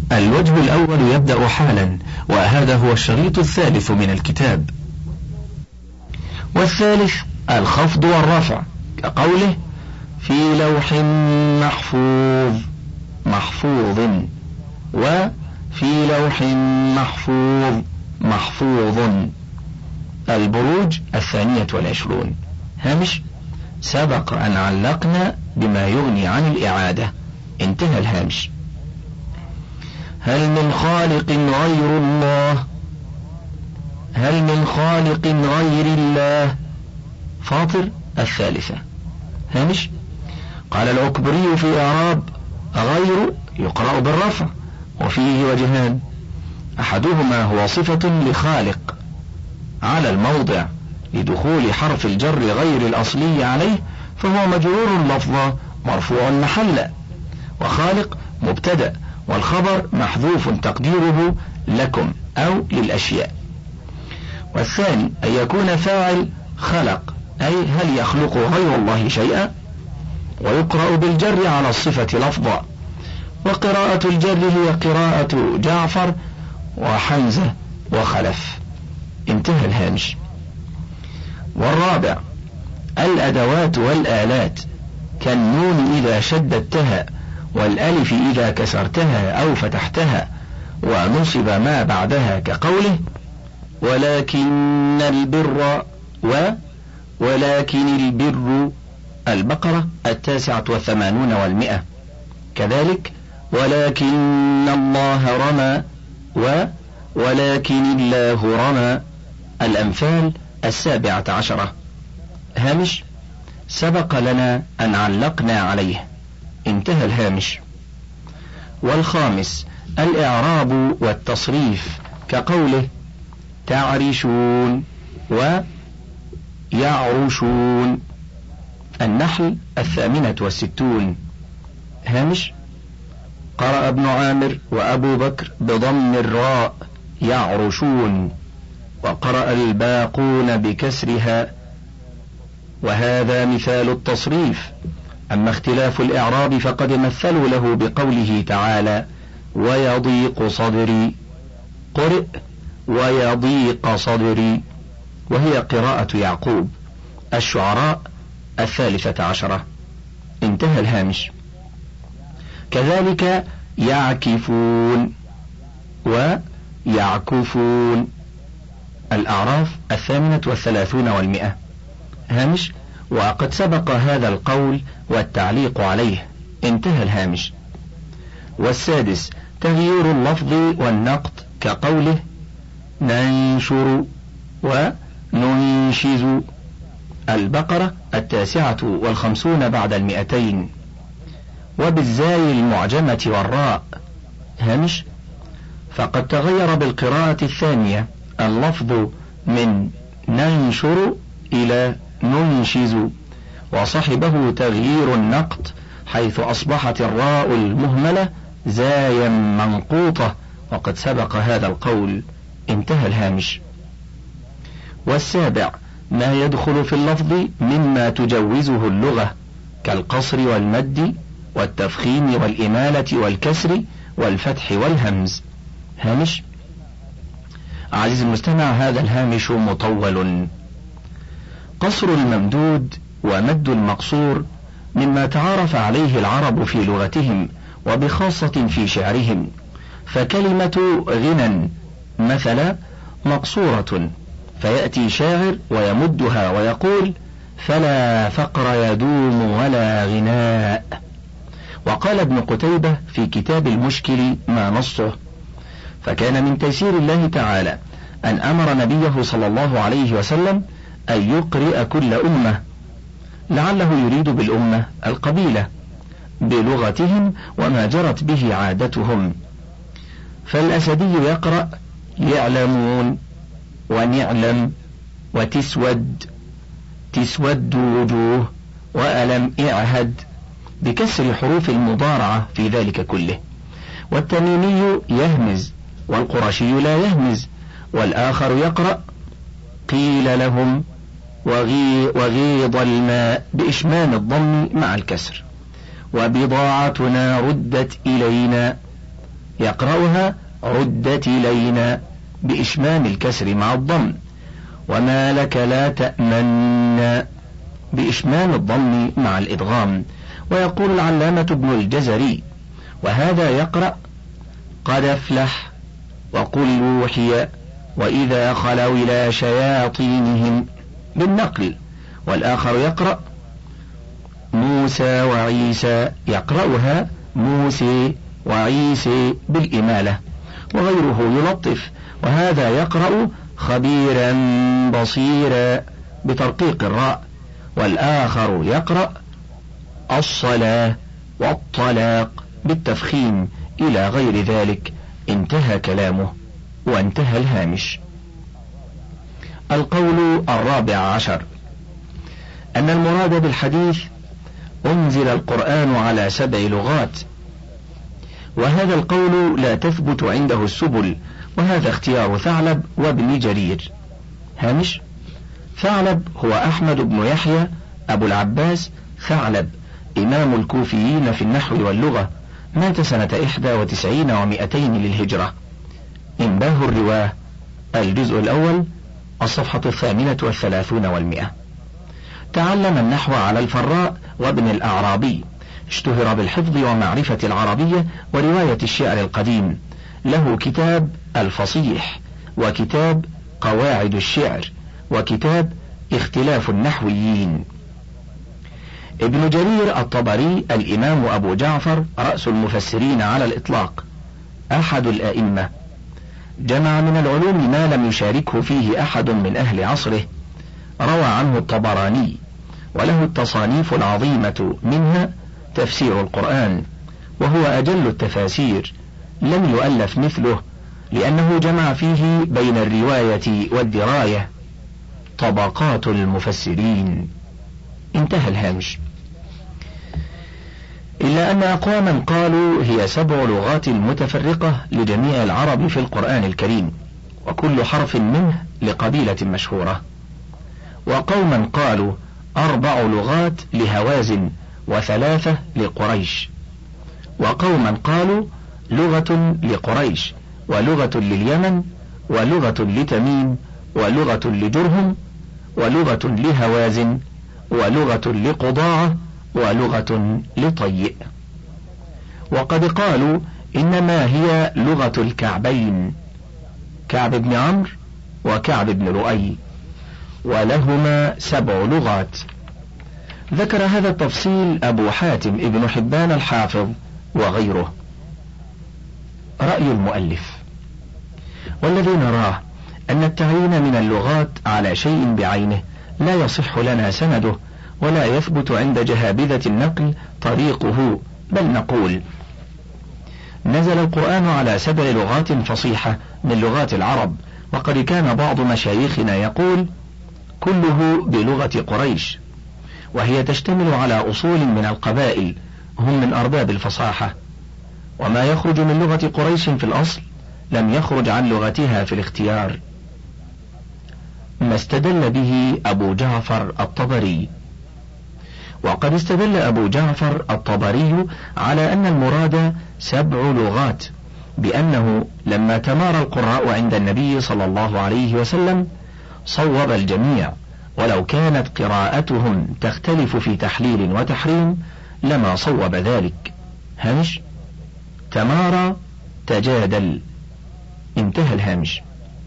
الوجه الأول يبدأ حالا، وهذا هو الشريط الثالث من الكتاب. والثالث الخفض والرفع، كقوله في لوح محفوظ محفوظ، وفي لوح محفوظ محفوظ. البروج 22. هامش: سبق أن علقنا بما يغني عن الإعادة. انتهى الهامش. هل من خالق غير الله؟ هل من خالق غير الله؟ فاطر 3. هامش: قال العكبري في إعراب غير يقرأ بالرفع، وفيه وجهان: أحدهما هو صفة لخالق على الموضع لدخول حرف الجر غير الأصلي عليه، فهو مجرور لفظا مرفوع محلا، وخالق مبتدأ والخبر محذوف تقديره لكم أو للأشياء. والثاني أن يكون فاعل خلق، أي هل يخلق غير الله شيئا، ويقرأ بالجر على الصفة لفظا، وقراءة الجر هي قراءة جعفر وحمزة وخلف. انتهى الهامش. والرابع الأدوات والآلات، كالنون إذا شددتها، والألف إذا كسرتها أو فتحتها، ونصب ما بعدها، كقوله ولكن البر ولكن البر. البقرة 89 و100. كذلك ولكن الله رمى ولكن الله رمى. الأنفال 17. هامش: سبق لنا أن علقنا عليه. انتهى الهامش. والخامس الإعراب والتصريف، كقوله تعرشون ويعرشون. النحل 68. هامش: قرأ ابن عامر وأبو بكر بضم الراء يعرشون، وقرأ الباقون بكسرها، وهذا مثال التصريف. أما اختلاف الإعراب فقد مثلوا له بقوله تعالى ويضيق صدري، قرئ ويضيق صدري، وهي قراءة يعقوب. الشعراء 13. انتهى الهامش. كذلك يعكفون ويعكفون. الأعراف 38 و100. هامش: وقد سبق هذا القول والتعليق عليه. انتهى الهامش. والسادس تغيير اللفظ والنقط، كقوله ننشر وننشز. البقرة 59 بعد 200. وبالزاي المعجمة والراء. هامش: فقد تغير بالقراءة الثانية اللفظ من ننشر إلى ننشز، وصحبه تغيير النقط، حيث أصبحت الراء المهملة زايا منقوطة، وقد سبق هذا القول. انتهى الهامش. والسابع ما يدخل في اللفظ مما تجوزه اللغة، كالقصر والمد والتفخيم والإمالة والكسر والفتح والهمز. هامش: عزيزي المستمع، هذا الهامش مطول. قصر الممدود ومد المقصور مما تعارف عليه العرب في لغتهم، وبخاصة في شعرهم. فكلمة غنى مثلا مقصورة، فيأتي شاعر ويمدها ويقول فلا فقر يدوم ولا غناء. وقال ابن قتيبة في كتاب المشكل ما نصه: فكان من تيسير الله تعالى أن أمر نبيه صلى الله عليه وسلم أن يقرئ كل أمة، لعله يريد بالأمة القبيلة بلغتهم وما جرت به عادتهم. فالأسدي يقرأ يعلمون ونعلم وتسود وجوه وألم اعهد، بكسر حروف المضارعة في ذلك كله. والتميمي يهمز والقرشي لا يهمز. والآخر يقرأ قيل لهم وغيض الماء بإشمام الضم مع الكسر. وبضاعتنا ردت إلينا، يقرأها ردت إلينا بإشمام الكسر مع الضم، وما لك لا تأمن بإشمام الضم مع الإدغام. ويقول العلامة ابن الجزري: وهذا يقرأ قد أفلح وقل يوحي وإذا خلوا إلى شياطينهم بالنقل. والآخر يقرأ موسى وعيسى، يقرأها موسى وعيسى بالإمالة. وغيره يلطف: وهذا يقرأ خبيرا بصيرا بترقيق الراء. والآخر يقرأ الصلاة والطلاق بالتفخيم إلى غير ذلك. انتهى كلامه وانتهى الهامش. القول 14: أن المراد بالحديث أنزل القرآن على 7 لغات، وهذا القول لا تثبت عنده السبل، وهذا اختيار ثعلب وابن جرير. هامش: ثعلب هو أحمد بن يحيى أبو العباس ثعلب، إمام الكوفيين في النحو واللغة، مات سنة 91 و200 للهجرة. إنباه الرواه، الجزء الأول، الصفحة 38 و100. تعلم النحو على الفراء وابن الأعرابي، اشتهر بالحفظ ومعرفة العربية ورواية الشعر القديم. له كتاب الفصيح، وكتاب قواعد الشعر، وكتاب اختلاف النحويين. ابن جرير الطبري الإمام أبو جعفر رأس المفسرين على الإطلاق، أحد الأئمة، جمع من العلوم ما لم يشاركه فيه أحد من أهل عصره. روى عنه الطبراني، وله التصانيف العظيمة، منها تفسير القرآن، وهو أجل التفاسير، لم يؤلف مثله، لأنه جمع فيه بين الرواية والدراية. طبقات المفسرين. انتهى الهامش. إلا أن أقواما قالوا هي 7 لغات متفرقة لجميع العرب في القرآن الكريم، وكل حرف منه لقبيلة مشهورة. وقوما قالوا 4 لغات لهوازن و3 لقريش. وقوما قالوا لغة لقريش ولغة لليمن ولغة لتميم ولغة لجرهم ولغة لهوازن ولغة لقضاعة ولغة لطيء. وقد قالوا إنما هي لغة الكعبين، كعب بن عمرو وكعب بن لؤي، ولهما 7 لغات. ذكر هذا التفصيل أبو حاتم ابن حبان الحافظ وغيره. رأي المؤلف: والذي نراه أن التعيين من اللغات على شيء بعينه لا يصح لنا سنده، ولا يثبت عند جهابذة النقل طريقه، بل نقول نزل القرآن على 7 لغات فصيحة من لغات العرب، وقد كان بعض مشايخنا يقول كله بلغة قريش، وهي تشتمل على أصول من القبائل هم من أرباب الفصاحة، وما يخرج من لغة قريش في الأصل لم يخرج عن لغتها في الاختيار. ما استدل به أبو جعفر الطبري. وقد استدل أبو جعفر الطبري على أن المراد 7 لغات بأنه لما تمارى القراء عند النبي صلى الله عليه وسلم صوب الجميع، ولو كانت قراءتهم تختلف في تحليل وتحريم لما صوب ذلك. هامش: تمارى تجادل. انتهى الهامش.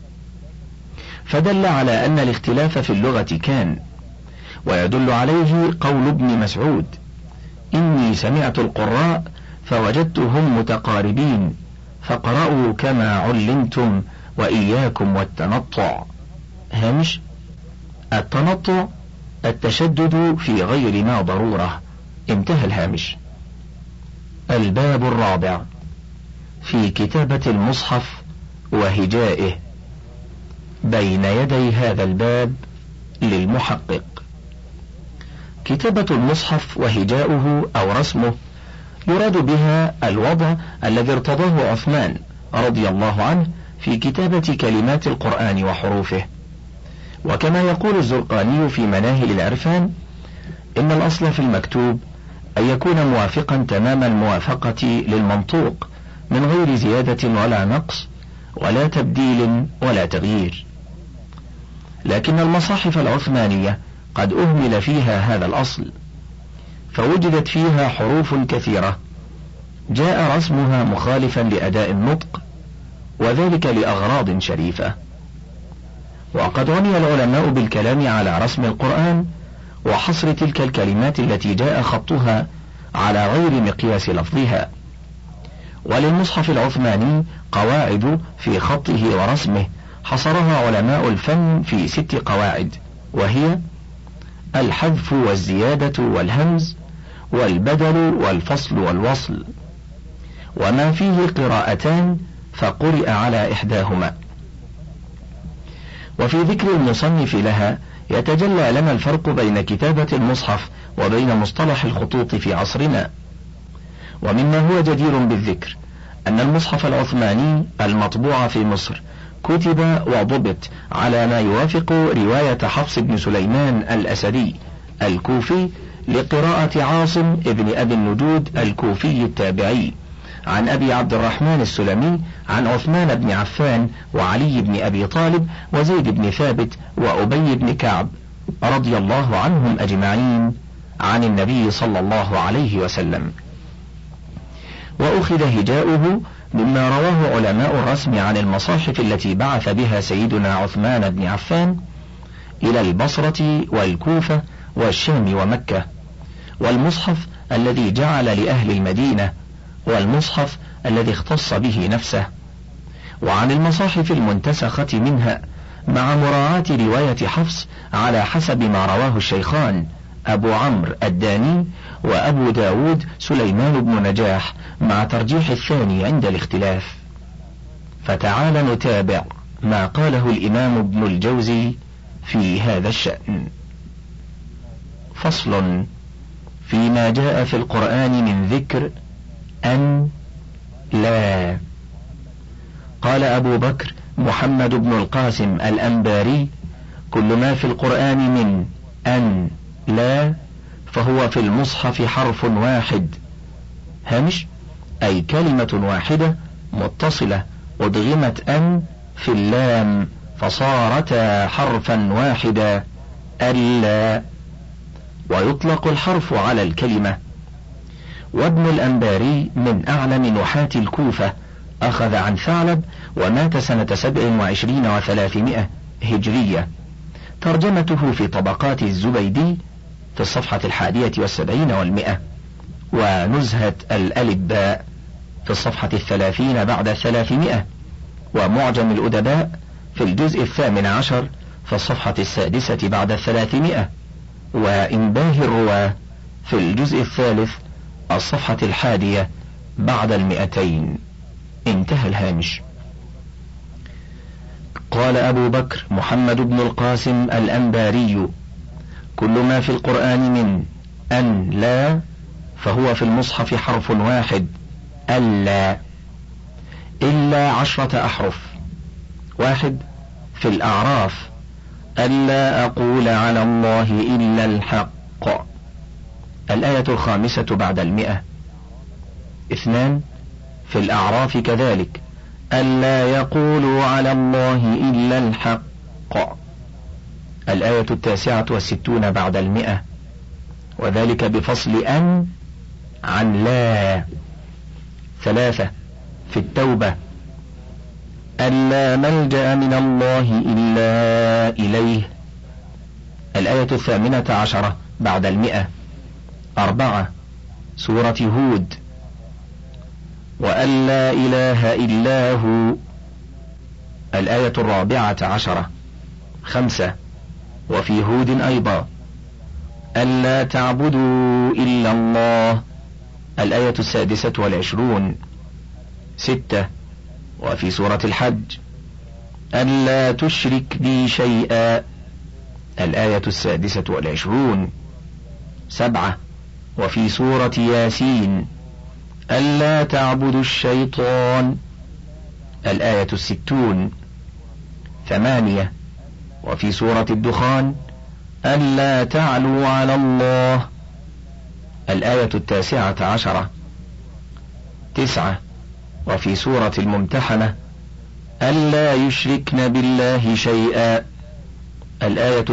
فدل على أن الاختلاف في اللغة كان، ويدل عليه قول ابن مسعود: إني سمعت القراء فوجدتهم متقاربين فقرأوا كما علمتم وإياكم والتنطع. هامش: التنطع التشدد في غير ما ضرورة. انتهى الهامش. الباب 4 في كتابة المصحف وهجائه. بين يدي هذا الباب للمحقق: كتابة المصحف وهجاؤه أو رسمه يراد بها الوضع الذي ارتضاه عثمان رضي الله عنه في كتابة كلمات القرآن وحروفه. وكما يقول الزرقاني في مناهل العرفان: إن الأصل في المكتوب أن يكون موافقا تمام الموافقة للمنطوق من غير زيادة ولا نقص ولا تبديل ولا تغيير. لكن المصاحف العثمانية قد أهمل فيها هذا الأصل، فوجدت فيها حروف كثيرة جاء رسمها مخالفا لأداء النطق، وذلك لأغراض شريفة. وقد عني العلماء بالكلام على رسم القرآن وحصر تلك الكلمات التي جاء خطها على غير مقياس لفظها. وللمصحف العثماني قواعد في خطه ورسمه حصرها علماء الفن في 6 قواعد، وهي: الحذف والزيادة والهمز والبدل والفصل والوصل، وما فيه قراءتان فقرئ على إحداهما. وفي ذكر المصنف لها يتجلى لنا الفرق بين كتابة المصحف وبين مصطلح الخطوط في عصرنا. ومما هو جدير بالذكر أن المصحف العثماني المطبوع في مصر كتب وضبط على ما يوافق رواية حفص بن سليمان الأسدي الكوفي لقراءة عاصم ابن أبي النجود الكوفي التابعي عن أبي عبد الرحمن السلمي عن عثمان بن عفان وعلي بن أبي طالب وزيد بن ثابت وأبي بن كعب رضي الله عنهم أجمعين عن النبي صلى الله عليه وسلم. وأخذ هجاؤه مما رواه علماء الرسم عن المصاحف التي بعث بها سيدنا عثمان بن عفان إلى البصرة والكوفة والشام ومكة، والمصحف الذي جعل لأهل المدينة، والمصحف الذي اختص به نفسه، وعن المصاحف المنتسخة منها، مع مراعاة رواية حفص على حسب ما رواه الشيخان أبو عمرو الداني وأبو داود سليمان بن نجاح، مع ترجيح الثاني عند الاختلاف. فتعال نتابع ما قاله الإمام ابن الجوزي في هذا الشأن. فصل فيما جاء في القرآن من ذكر أن لا. قال أبو بكر محمد بن القاسم الأنباري: كل ما في القرآن من أن لا فهو في المصحف حرف واحد، هامش، أي كلمة واحدة متصلة أدغمت أن في اللام فصارتا حرفا واحدا، ألا. ويطلق الحرف على الكلمة. وابن الأنباري من أعلم نحاة الكوفة، أخذ عن ثعلب ومات سنة 27 و300 هجرية. ترجمته في طبقات الزبيدي في الصفحة 71 و100، ونزهة الألباء في الصفحة 30 بعد 300، ومعجم الأدباء في الجزء 18 في الصفحة 6 بعد 300، وإنباه الرواة في الجزء 3 الصفحة 1 بعد 200. انتهى الهامش. قال أبو بكر محمد بن القاسم الأنباري: كل ما في القرآن من أن لا فهو في المصحف حرف واحد، ألا، إلا 10 أحرف. 1 في الأعراف: ألا أقول على الله إلا الحق، الآية 5 بعد 100. 2 في الأعراف كذلك: ألا يقولوا على الله إلا الحق، الآية 69 بعد 100، وذلك بفصل أن عن لا. 3 في التوبة: ألا ملجأ من الله إلا إليه، الآية 18 بعد 100. 4 سورة هود: وأن لا إله إلا هو، الآية 14. 5 وفي هود أيضا: ألا تعبدوا إلا الله، الآية 26. 6 وفي سورة الحج: ألا تشرك بي شيئا، الآية 26. 7 وفي سورة ياسين: ألا تعبدوا الشيطان، الآية 60. 8 وفي سورة الدخان: ألا تعلوا على الله، الآية 19. 9 وفي سورة الممتحنة ألا يشركن بالله شيئا، الآية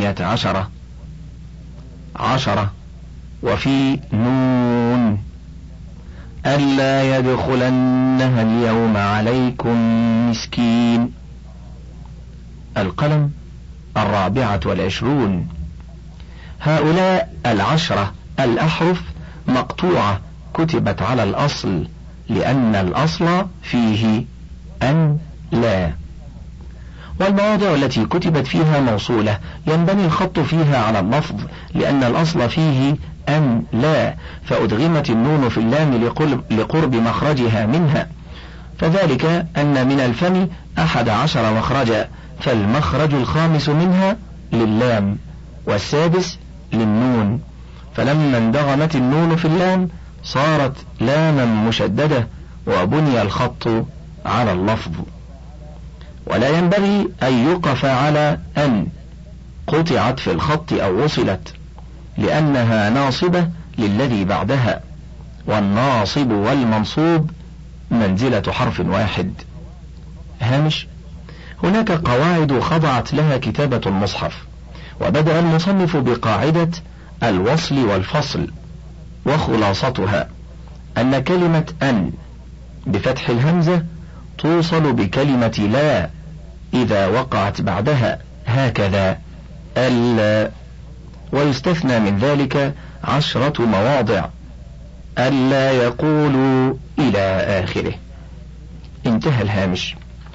12. وفي نون ألا يدخلنها اليوم عليكم مسكين، القلم 24. هؤلاء 10 الأحرف مقطوعة كتبت على الأصل، لأن الأصل فيه أن لا، والمواضع التي كتبت فيها موصولة ينبني الخط فيها على اللفظ، لأن الأصل فيه أن لا، فأدغمت النون في اللام لقرب مخرجها منها، فذلك أن من الفم 11 مخرجا، فالمخرج الخامس منها لللام والسادس للنون، فلما اندغمت النون في اللام صارت لاما مشددة وبني الخط على اللفظ. ولا ينبغي أن يقف على أن قطعت في الخط أو وصلت، لأنها ناصبة للذي بعدها، والناصب والمنصوب منزلة حرف واحد. هامش: هناك قواعد خضعت لها كتابة المصحف، وبدأ المصنف بقاعدة الوصل والفصل، وخلاصتها أن كلمة أن بفتح الهمزة توصل بكلمة لا إذا وقعت بعدها، هكذا ألا، ويستثنى من ذلك 10 مواضع، ألا يقولوا إلى آخره. انتهى الهامش.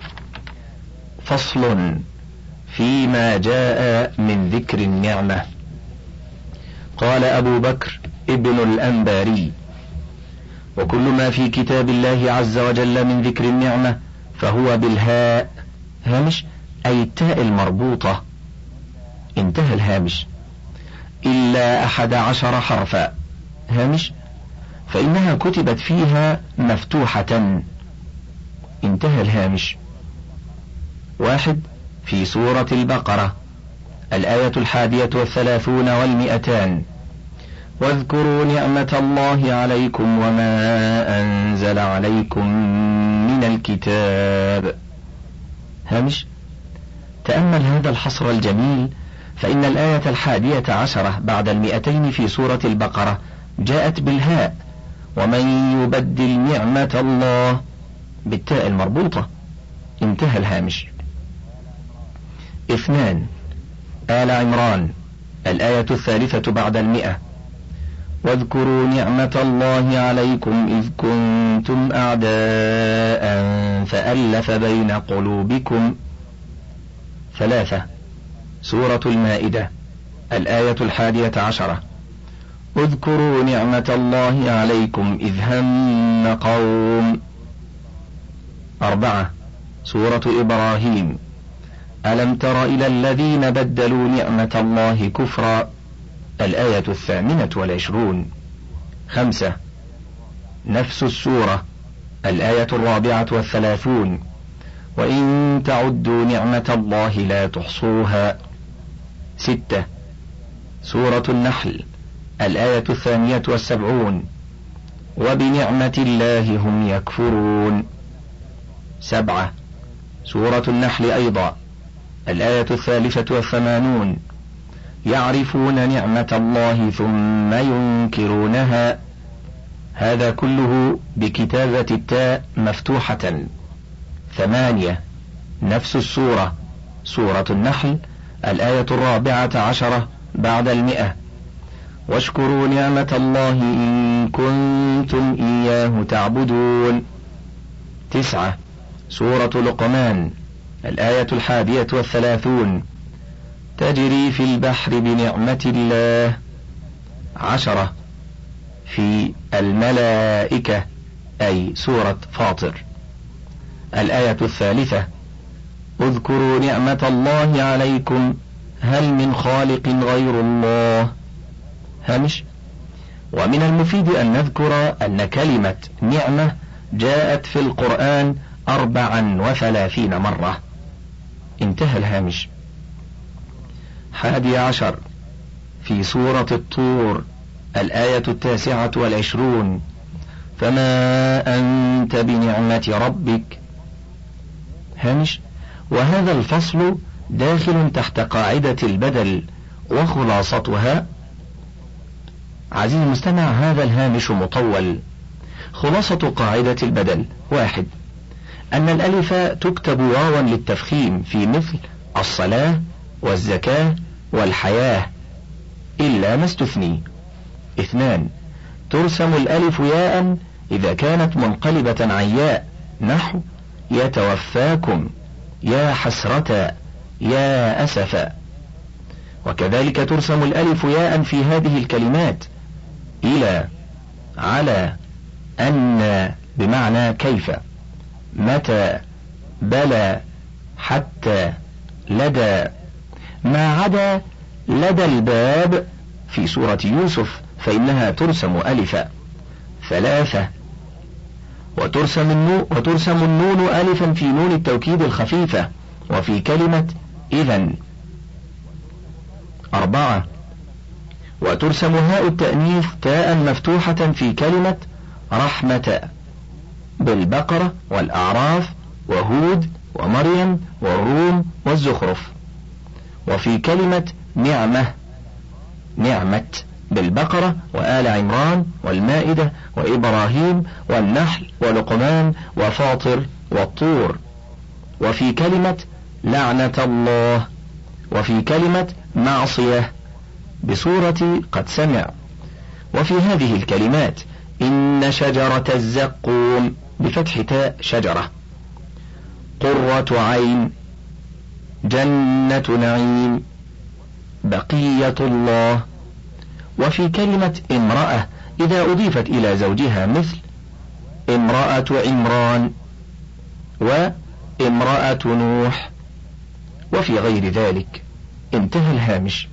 فصل فيما جاء من ذكر النعمة. قال أبو بكر ابن الأنباري: وكل ما في كتاب الله عز وجل من ذكر النعمة فهو بالهاء، هامش أي التاء المربوطة. انتهى الهامش. إلا 11 حرفا، هامش فإنها كتبت فيها مفتوحة. انتهى الهامش. 1. في سورة البقرة، الآية 31 و200: واذكروا نعمة الله عليكم وما أنزل عليكم من الكتاب. هامش: تأمل هذا الحصر الجميل، فإن الآية 11 بعد 200 في سورة البقرة جاءت بالهاء، ومن يبدل نعمة الله بالتاء المربوطة. انتهى الهامش. 2. آل عمران، الآية 3 بعد 100: واذكروا نعمة الله عليكم إذ كنتم أعداء فألف بين قلوبكم. 3. سورة المائدة، الآية 11: اذكروا نعمة الله عليكم إذ هم قوم. 4. سورة إبراهيم، ألم تر إلى الذين بدلوا نعمة الله كفرا، الآية 28. 5. نفس السورة، الآية 34: وإن تعدوا نعمة الله لا تحصوها. 6. سورة النحل، الآية 72: وبنعمة الله هم يكفرون. 7. سورة النحل أيضا، الآية 83: يعرفون نعمة الله ثم ينكرونها. هذا كله بكتابة التاء مفتوحة. 8. نفس السورة، سورة النحل، الآية 14 بعد 100: واشكروا نعمة الله إن كنتم إياه تعبدون. 9. سورة لقمان، الآية 31: تجري في البحر بنعمة الله. 10. في الملائكة، أي سورة فاطر، الآية 3: اذكروا نعمة الله عليكم هل من خالق غير الله. هامش: ومن المفيد أن نذكر أن كلمة نعمة جاءت في القرآن 34 مرة. انتهى الهامش. 11. في سورة الطور، الآية 29: فما أنت بنعمة ربك. هامش: وهذا الفصل داخل تحت قاعدة البدل، وخلاصتها. عزيزي المستمع، هذا الهامش مطول. خلاصة قاعدة البدل: 1. أن الألف تكتب واوا للتفخيم في مثل الصلاة والزكاة والحياة إلا ما استثني. 2. ترسم الألف ياء إذا كانت منقلبة عن ياء، نحو يتوفاكم، يا حسرة، يا أسفا. وكذلك ترسم الألف ياء في هذه الكلمات: إلى، على، أن بمعنى كيف، متى، بلى، حتى، لدى، ما عدا لدى الباب في سورة يوسف فإنها ترسم ألفا. 3. وترسم النون ألفا في نون التوكيد الخفيفة وفي كلمة إذن. 4. وترسم هاء التأنيث تاء مفتوحة في كلمة رحمة بالبقرة والأعراف وهود ومريم والروم والزخرف، وفي كلمة نعمة نعمة بالبقرة وآل عمران والمائدة وإبراهيم والنحل ولقمان وفاطر والطور، وفي كلمة لعنة الله، وفي كلمة معصية بصورة قد سمع. وفي هذه الكلمات إن شجرة الزقوم بفتح تاء شجرة، قرة عين، جنة نعيم، بقية الله. وفي كلمة امرأة إذا أضيفت إلى زوجها مثل امرأة عمران وامرأة نوح، وفي غير ذلك. انتهى الهامش.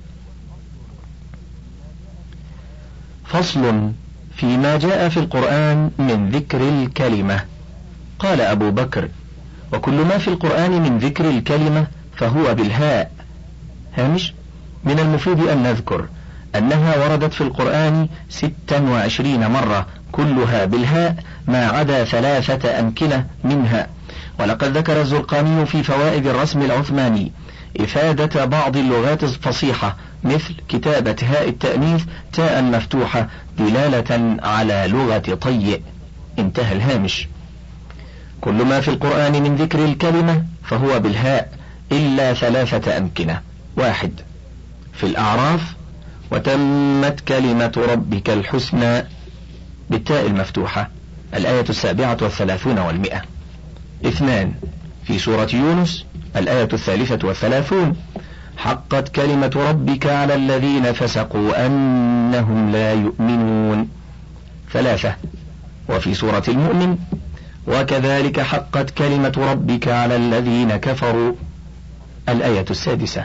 فصل فيما جاء في القرآن من ذكر الكلمة. قال أبو بكر: وكل ما في القرآن من ذكر الكلمة فهو بالهاء. هامش: من المفيد أن نذكر أنها وردت في القرآن 26 مرة كلها بالهاء ما عدا 3 أمكنة منها. ولقد ذكر الزرقاني في فوائد الرسم العثماني إفادة بعض اللغات الفصيحة مثل كتابة هاء التأنيث تاء مفتوحة دلالة على لغة طيء. انتهى الهامش. كل ما في القرآن من ذكر الكلمة فهو بالهاء إلا 3 أمكنة. 1. في الأعراف: وتمت كلمة ربك الحسنى بالتاء المفتوحة، الآية 37 و100. 2. في سورة يونس، الآية 33: حقت كلمة ربك على الذين فسقوا أنهم لا يؤمنون. 3. وفي سورة المؤمن: وكذلك حقت كلمة ربك على الذين كفروا، الآية 6.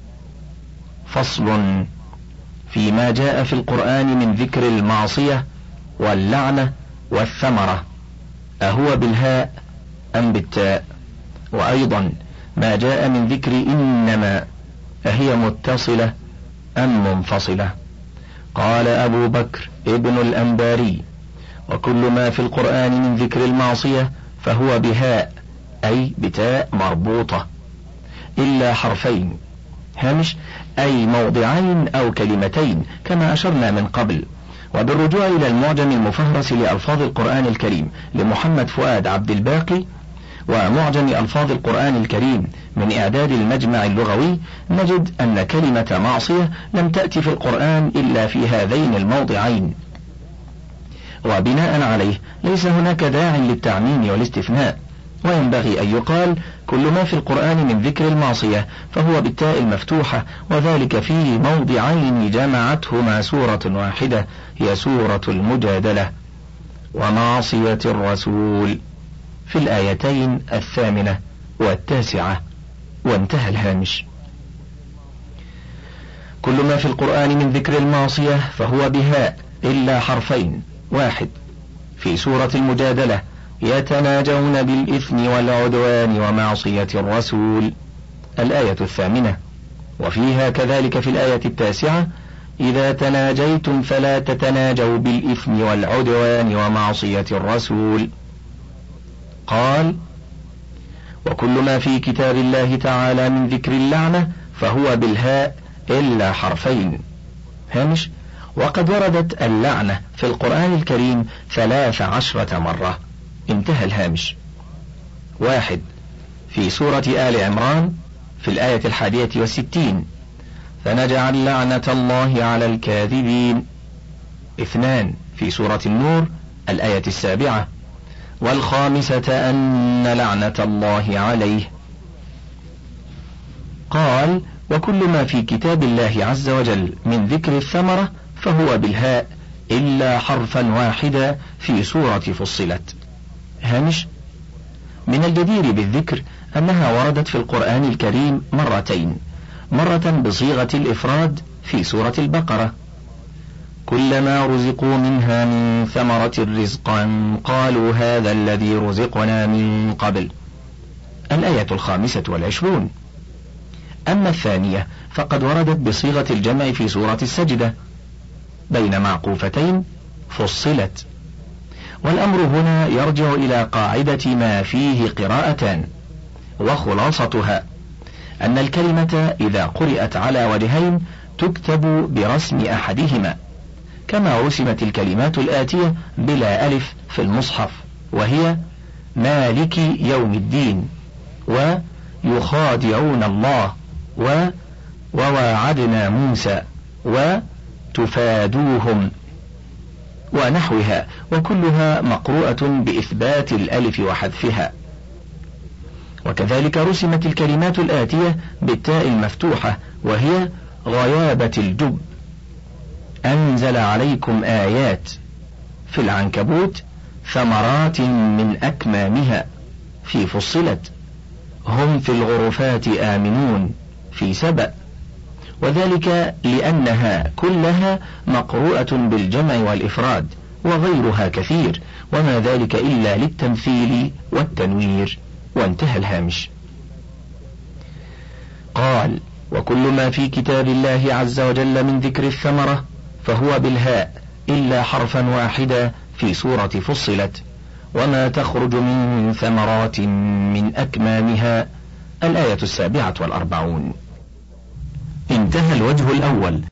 فصل فيما جاء في القرآن من ذكر المعصية واللعنة والثمرة، أهو بالهاء أم بالتاء؟ وأيضا ما جاء من ذكر إنما، أهي متصلة أم منفصلة؟ قال أبو بكر ابن الأنباري: وكل ما في القرآن من ذكر المعصية فهو بهاء، أي بتاء مربوطة، إلا حرفين. هامش: أي موضعين أو كلمتين كما أشرنا من قبل. وبالرجوع إلى المعجم المفهرس لألفاظ القرآن الكريم لمحمد فؤاد عبد الباقي ومعجم ألفاظ القرآن الكريم من إعداد المجمع اللغوي، نجد أن كلمة معصية لم تأتي في القرآن إلا في هذين الموضعين، وبناء عليه ليس هناك داع للتعميم والاستثناء، وينبغي أن يقال كل ما في القرآن من ذكر المعصية فهو بالتاء المفتوحة، وذلك في موضعين جمعتهما سورة واحدة هي سورة المجادلة ومعصية الرسول في الآيتين 8 و9. وانتهى الهامش. كل ما في القرآن من ذكر المعصية فهو بهاء إلا حرفين. 1. في سورة المجادلة: يتناجون بالإثم والعدوان ومعصية الرسول، الآية 8. وفيها كذلك في الآية 9: إذا تناجيتم فلا تتناجوا بالإثم والعدوان ومعصية الرسول. قال: وكل ما في كتاب الله تعالى من ذكر اللعنة فهو بالهاء إلا حرفين. هامش: وقد وردت اللعنة في القرآن الكريم 13 مرة. انتهى الهامش. 1. في سورة آل عمران في الآية 61: فنجعل لعنة الله على الكاذبين. 2. في سورة النور الآية 7: والخامسة أن لعنة الله عليه. قال: وكل ما في كتاب الله عز وجل من ذكر الثمرة فهو بالهاء إلا حرفا واحدا في سورة فصلت. هامش: من الجدير بالذكر أنها وردت في القرآن الكريم مرتين، مرة بصيغة الإفراد في سورة البقرة: كلما رزقوا منها من ثمرة رزقا قالوا هذا الذي رزقنا من قبل، الآية 25. أما الثانية فقد وردت بصيغة الجمع في سورة السجدة بين معقوفتين: فصلت. والأمر هنا يرجع إلى قاعدة ما فيه قراءتان، وخلاصتها أن الكلمة إذا قرأت على وجهين تكتب برسم أحدهما، كما رسمت الكلمات الآتية بلا ألف في المصحف، وهي مالك يوم الدين، ويخادعون الله، وواعدنا موسى، وتفادوهم، ونحوها، وكلها مقروءة بإثبات الألف وحذفها. وكذلك رسمت الكلمات الآتية بالتاء المفتوحة، وهي غيابة الجب، أنزل عليكم آيات، في العنكبوت ثمرات من أكمامها، في فصلت هم في الغرفات آمنون، في سبأ، وذلك لأنها كلها مقروءة بالجمع والإفراد، وغيرها كثير، وما ذلك إلا للتمثيل والتنوير. وانتهى الهامش. قال: وكل ما في كتاب الله عز وجل من ذكر الثمرة فهو بالهاء إلا حرفا واحدا في سورة فصلت: وما تخرج من ثمرات من أكمامها، الآية 47. انتهى الوجه الأول.